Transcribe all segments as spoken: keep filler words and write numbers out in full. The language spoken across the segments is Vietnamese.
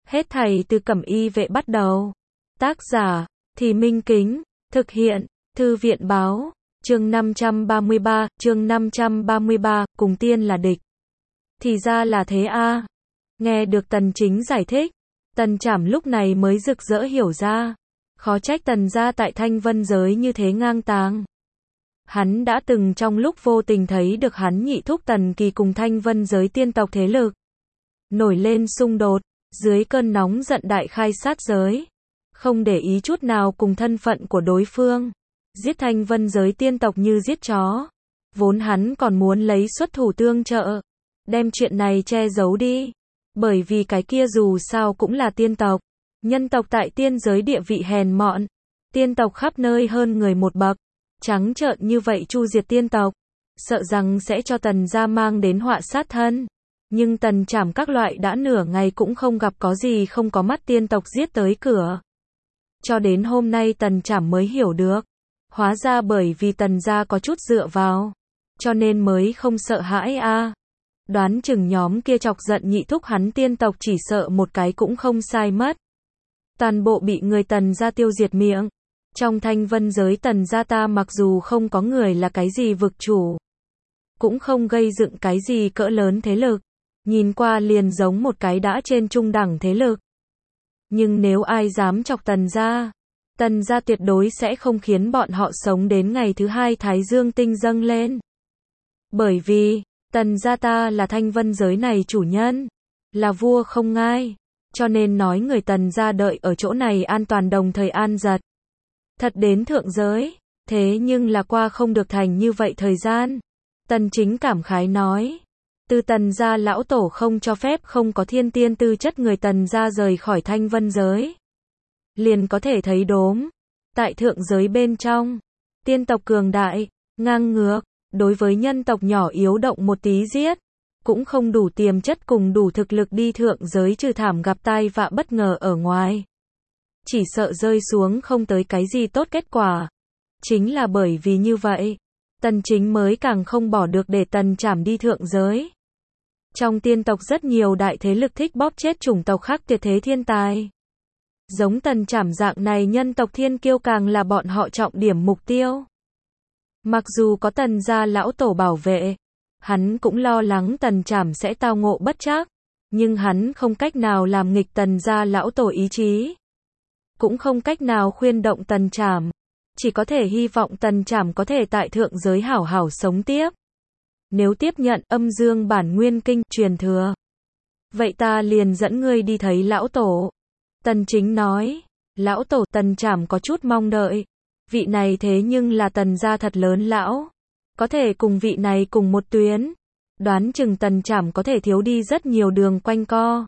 Hết thảy từ Cẩm Y Vệ bắt đầu. Tác giả, Thì Minh Kính, thực hiện, Thư viện báo, chương năm trăm ba mươi ba, chương năm trăm ba mươi ba, cùng tiên là địch. Thì ra là thế a. Nghe được Tần Chính giải thích, Tần Trảm lúc này mới rực rỡ hiểu ra. Khó trách Tần gia tại Thanh Vân giới như thế ngang tàng. Hắn đã từng trong lúc vô tình thấy được hắn nhị thúc Tần Kỳ cùng Thanh Vân giới tiên tộc thế lực nổi lên xung đột, dưới cơn nóng giận đại khai sát giới, không để ý chút nào cùng thân phận của đối phương, giết Thanh Vân giới tiên tộc như giết chó. Vốn hắn còn muốn lấy xuất thủ tương trợ, đem chuyện này che giấu đi, bởi vì cái kia dù sao cũng là tiên tộc, nhân tộc tại tiên giới địa vị hèn mọn, tiên tộc khắp nơi hơn người một bậc, trắng trợn như vậy chu diệt tiên tộc, sợ rằng sẽ cho Tần gia mang đến họa sát thân. Nhưng Tần Trảm các loại đã nửa ngày cũng không gặp có gì không có mắt tiên tộc giết tới cửa. Cho đến hôm nay Tần Trảm mới hiểu được, hóa ra bởi vì Tần gia có chút dựa vào, cho nên mới không sợ hãi a. À. Đoán chừng nhóm kia chọc giận nhị thúc hắn tiên tộc chỉ sợ một cái cũng không sai mất. Toàn bộ bị người Tần gia tiêu diệt miệng. Trong Thanh Vân giới Tần gia ta mặc dù không có người là cái gì vực chủ, cũng không gây dựng cái gì cỡ lớn thế lực, nhìn qua liền giống một cái đã trên trung đẳng thế lực. Nhưng nếu ai dám chọc Tần gia, Tần gia tuyệt đối sẽ không khiến bọn họ sống đến ngày thứ hai Thái Dương tinh dâng lên. Bởi vì, Tần gia ta là Thanh Vân giới này chủ nhân, là vua không ngai, cho nên nói người Tần gia đợi ở chỗ này an toàn đồng thời an giật. Thật đến thượng giới, thế nhưng là qua không được thành như vậy thời gian. Tần Chính cảm khái nói, từ Tần gia lão tổ không cho phép không có thiên tiên tư chất người Tần gia rời khỏi Thanh Vân giới, liền có thể thấy đốm. Tại thượng giới bên trong, tiên tộc cường đại, ngang ngược, đối với nhân tộc nhỏ yếu động một tí giết, cũng không đủ tiềm chất cùng đủ thực lực đi thượng giới trừ thảm gặp tai vạ bất ngờ ở ngoài. Chỉ sợ rơi xuống không tới cái gì tốt kết quả. Chính là bởi vì như vậy, Tần Chính mới càng không bỏ được để Tần Trảm đi thượng giới. Trong tiên tộc rất nhiều đại thế lực thích bóp chết chủng tộc khác tuyệt thế thiên tài. Giống Tần Trảm dạng này nhân tộc thiên kiêu càng là bọn họ trọng điểm mục tiêu. Mặc dù có Tần gia lão tổ bảo vệ, hắn cũng lo lắng Tần Trảm sẽ tao ngộ bất trắc, nhưng hắn không cách nào làm nghịch Tần gia lão tổ ý chí, cũng không cách nào khuyên động Tần Trảm, chỉ có thể hy vọng Tần Trảm có thể tại thượng giới hảo hảo sống tiếp. Nếu tiếp nhận âm dương bản nguyên kinh truyền thừa, vậy ta liền dẫn ngươi đi thấy lão tổ. Tần Chính nói, lão tổ. Tần Trảm có chút mong đợi, vị này thế nhưng là Tần gia thật lớn lão, có thể cùng vị này cùng một tuyến, đoán chừng Tần Trảm có thể thiếu đi rất nhiều đường quanh co.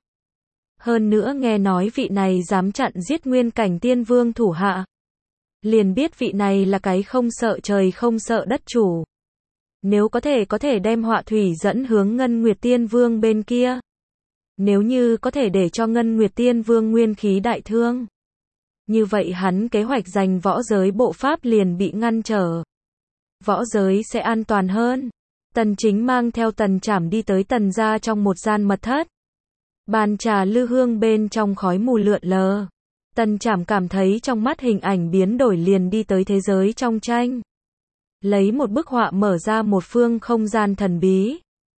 Hơn nữa nghe nói vị này dám chặn giết nguyên cảnh tiên vương thủ hạ, liền biết vị này là cái không sợ trời không sợ đất chủ. Nếu có thể có thể đem họa thủy dẫn hướng Ngân Nguyệt Tiên Vương bên kia. Nếu như có thể để cho Ngân Nguyệt Tiên Vương nguyên khí đại thương, như vậy hắn kế hoạch giành võ giới bộ pháp liền bị ngăn trở. Võ giới sẽ an toàn hơn. Tần Chính mang theo Tần Trảm đi tới Tần gia trong một gian mật thất. Bàn trà lư hương bên trong khói mù lượn lờ. Tần Trảm cảm thấy trong mắt hình ảnh biến đổi liền đi tới thế giới trong tranh. Lấy một bức họa mở ra một phương không gian thần bí.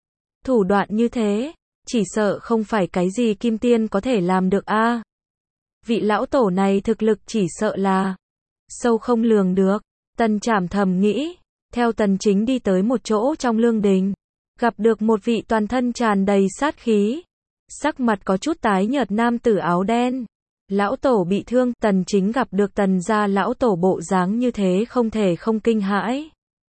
Thủ đoạn như thế, chỉ sợ không phải cái gì kim tiên có thể làm được a. À. Vị lão tổ này thực lực chỉ sợ là sâu không lường được. Tần Trảm thầm nghĩ, theo Tần Chính đi tới một chỗ trong lương đình, gặp được một vị toàn thân tràn đầy sát khí, sắc mặt có chút tái nhợt nam tử áo đen. Lão tổ bị thương, Tần Chính gặp được Tần gia lão tổ bộ dáng như thế không thể không kinh hãi.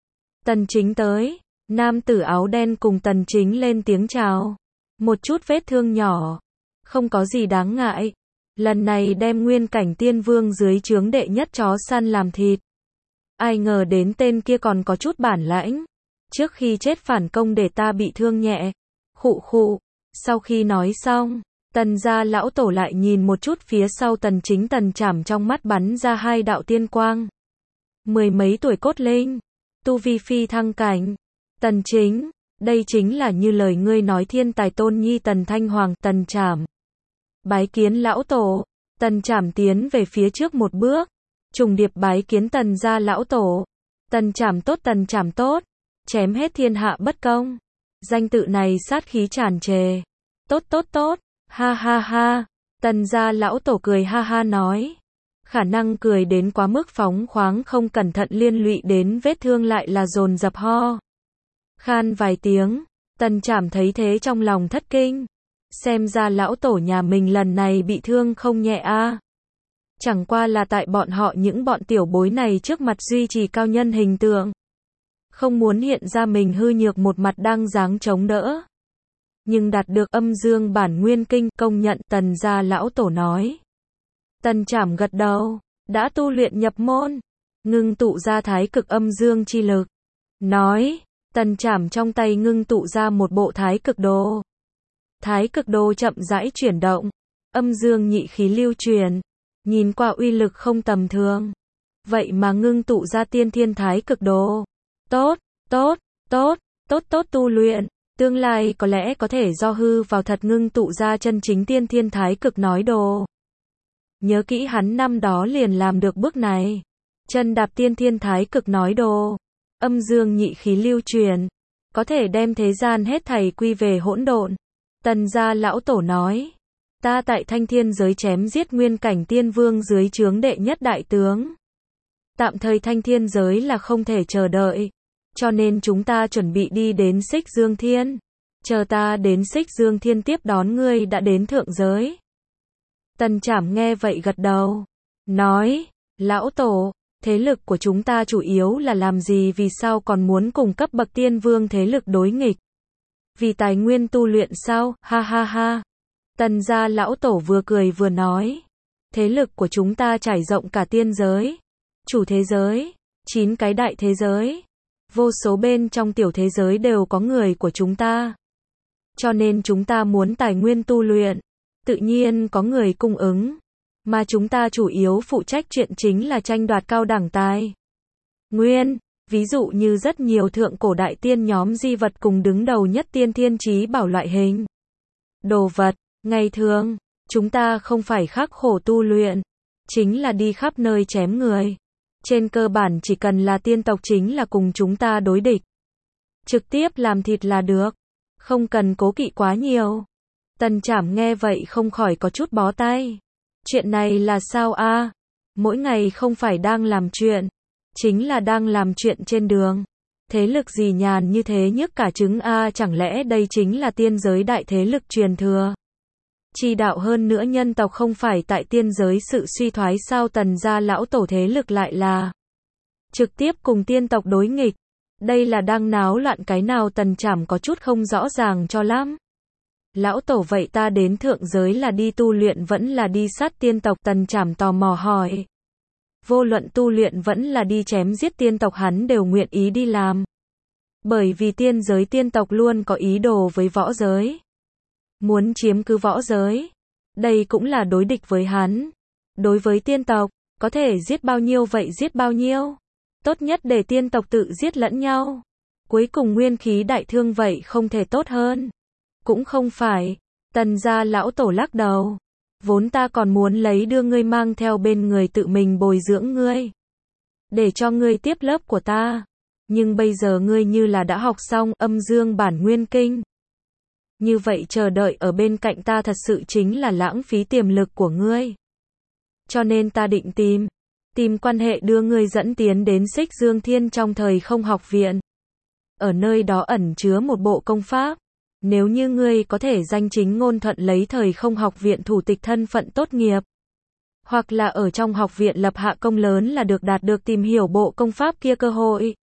Tần Chính tới, nam tử áo đen cùng Tần Chính lên tiếng chào. Một chút vết thương nhỏ, không có gì đáng ngại. Lần này đem nguyên cảnh tiên vương dưới trướng đệ nhất chó săn làm thịt. Ai ngờ đến tên kia còn có chút bản lãnh. Trước khi chết phản công để ta bị thương nhẹ. Khụ khụ. Sau khi nói xong, Tần gia lão tổ lại nhìn một chút phía sau Tần Chính. Tần Trảm trong mắt bắn ra hai đạo tiên quang. Mười mấy tuổi cốt linh, tu vi phi thăng cảnh. Tần Chính, đây chính là như lời ngươi nói thiên tài tôn nhi Tần Thanh Hoàng. Tần Trảm Bái kiến lão tổ. Tần Trảm tiến về phía trước một bước. Trùng điệp bái kiến Tần gia lão tổ. Tần Trảm tốt, Tần Trảm tốt. Chém hết thiên hạ bất công. Danh tự này sát khí tràn trề. Tốt tốt tốt. Ha ha ha. Tần gia lão tổ cười ha ha nói. Khả năng cười đến quá mức phóng khoáng, không cẩn thận liên lụy đến vết thương lại là dồn dập ho khan vài tiếng. Tần Trảm thấy thế trong lòng thất kinh. Xem ra lão tổ nhà mình lần này bị thương không nhẹ a. À. Chẳng qua là tại bọn họ những bọn tiểu bối này trước mặt duy trì cao nhân hình tượng. Không muốn hiện ra mình hư nhược một mặt đang dáng chống đỡ. Nhưng đạt được âm dương bản nguyên kinh công nhận, Tần gia lão tổ nói. Tần Trảm gật đầu, đã tu luyện nhập môn, ngưng tụ ra thái cực âm dương chi lực. Nói, Tần Trảm trong tay ngưng tụ ra một bộ thái cực đồ. Thái cực đồ chậm rãi chuyển động, âm dương nhị khí lưu truyền, nhìn qua uy lực không tầm thường. Vậy mà ngưng tụ ra tiên thiên thái cực đồ. Tốt, tốt, tốt, tốt tốt tu luyện, tương lai có lẽ có thể do hư vào thật ngưng tụ ra chân chính tiên thiên thái cực nói đồ. Nhớ kỹ hắn năm đó liền làm được bước này. Chân đạp tiên thiên thái cực nói đồ, âm dương nhị khí lưu truyền, có thể đem thế gian hết thảy quy về hỗn độn. Tần gia lão tổ nói, ta tại Thanh Thiên giới chém giết nguyên cảnh tiên vương dưới trướng đệ nhất đại tướng. Tạm thời Thanh Thiên giới là không thể chờ đợi, cho nên chúng ta chuẩn bị đi đến Xích Dương Thiên. Chờ ta đến Xích Dương Thiên tiếp đón ngươi đã đến thượng giới. Tần Trảm nghe vậy gật đầu, nói, lão tổ, thế lực của chúng ta chủ yếu là làm gì, vì sao còn muốn cùng cấp bậc tiên vương thế lực đối nghịch? Vì tài nguyên tu luyện sao? Ha ha ha. Tần gia lão tổ vừa cười vừa nói, thế lực của chúng ta trải rộng cả tiên giới, chủ thế giới, chín cái đại thế giới, vô số bên trong tiểu thế giới đều có người của chúng ta. Cho nên chúng ta muốn tài nguyên tu luyện, tự nhiên có người cung ứng, mà chúng ta chủ yếu phụ trách chuyện chính là tranh đoạt cao đẳng tài nguyên, ví dụ như rất nhiều thượng cổ đại tiên nhóm di vật cùng đứng đầu nhất tiên thiên chí bảo loại hình đồ vật. Ngày thường, chúng ta không phải khắc khổ tu luyện, chính là đi khắp nơi chém người. Trên cơ bản chỉ cần là tiên tộc chính là cùng chúng ta đối địch. Trực tiếp làm thịt là được, không cần cố kỵ quá nhiều. Tần Trảm nghe vậy không khỏi có chút bó tay. Chuyện này là sao a? À? Mỗi ngày không phải đang làm chuyện, chính là đang làm chuyện trên đường. Thế lực gì nhàn như thế nhức cả trứng a, à, chẳng lẽ đây chính là tiên giới đại thế lực truyền thừa? Chi đạo hơn nữa nhân tộc không phải tại tiên giới sự suy thoái sao? Tần gia lão tổ thế lực lại là trực tiếp cùng tiên tộc đối nghịch. Đây là đang náo loạn cái nào? Tần Trảm có chút không rõ ràng cho lắm. Lão tổ, vậy ta đến thượng giới là đi tu luyện vẫn là đi sát tiên tộc? Tần Trảm tò mò hỏi. Vô luận tu luyện vẫn là đi chém giết tiên tộc hắn đều nguyện ý đi làm. Bởi vì tiên giới tiên tộc luôn có ý đồ với võ giới. Muốn chiếm cứ võ giới. Đây cũng là đối địch với hắn. Đối với tiên tộc, có thể giết bao nhiêu vậy giết bao nhiêu. Tốt nhất để tiên tộc tự giết lẫn nhau. Cuối cùng nguyên khí đại thương vậy không thể tốt hơn. Cũng không phải. Tần gia lão tổ lắc đầu. Vốn ta còn muốn lấy đưa ngươi mang theo bên người tự mình bồi dưỡng ngươi. Để cho ngươi tiếp lớp của ta. Nhưng bây giờ ngươi như là đã học xong âm dương bản nguyên kinh. Như vậy chờ đợi ở bên cạnh ta thật sự chính là lãng phí tiềm lực của ngươi. Cho nên ta định tìm. Tìm quan hệ đưa ngươi dẫn tiến đến Xích Dương Thiên trong thời không học viện. Ở nơi đó ẩn chứa một bộ công pháp. Nếu như ngươi có thể danh chính ngôn thuận lấy thời không học viện thủ tịch thân phận tốt nghiệp. Hoặc là ở trong học viện lập hạ công lớn là được đạt được tìm hiểu bộ công pháp kia cơ hội.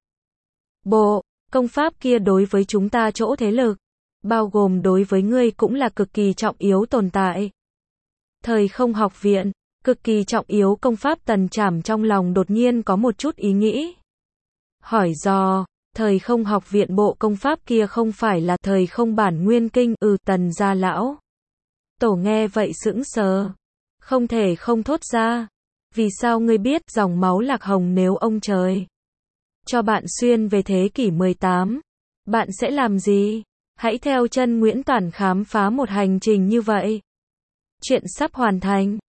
Bộ công pháp kia đối với chúng ta chỗ thế lực, bao gồm đối với ngươi cũng là cực kỳ trọng yếu tồn tại. Thời không học viện, cực kỳ trọng yếu công pháp. Tần Trảm trong lòng đột nhiên có một chút ý nghĩ. Hỏi dò, thời không học viện bộ công pháp kia không phải là thời không bản nguyên kinh? Ừ. Tần gia lão tổ nghe vậy sững sờ, không thể không thốt ra. Vì sao ngươi biết? Dòng máu Lạc Hồng nếu ông trời cho bạn xuyên về thế kỷ mười tám, bạn sẽ làm gì? Hãy theo chân Nguyễn Toản khám phá một hành trình như vậy. Chuyện sắp hoàn thành.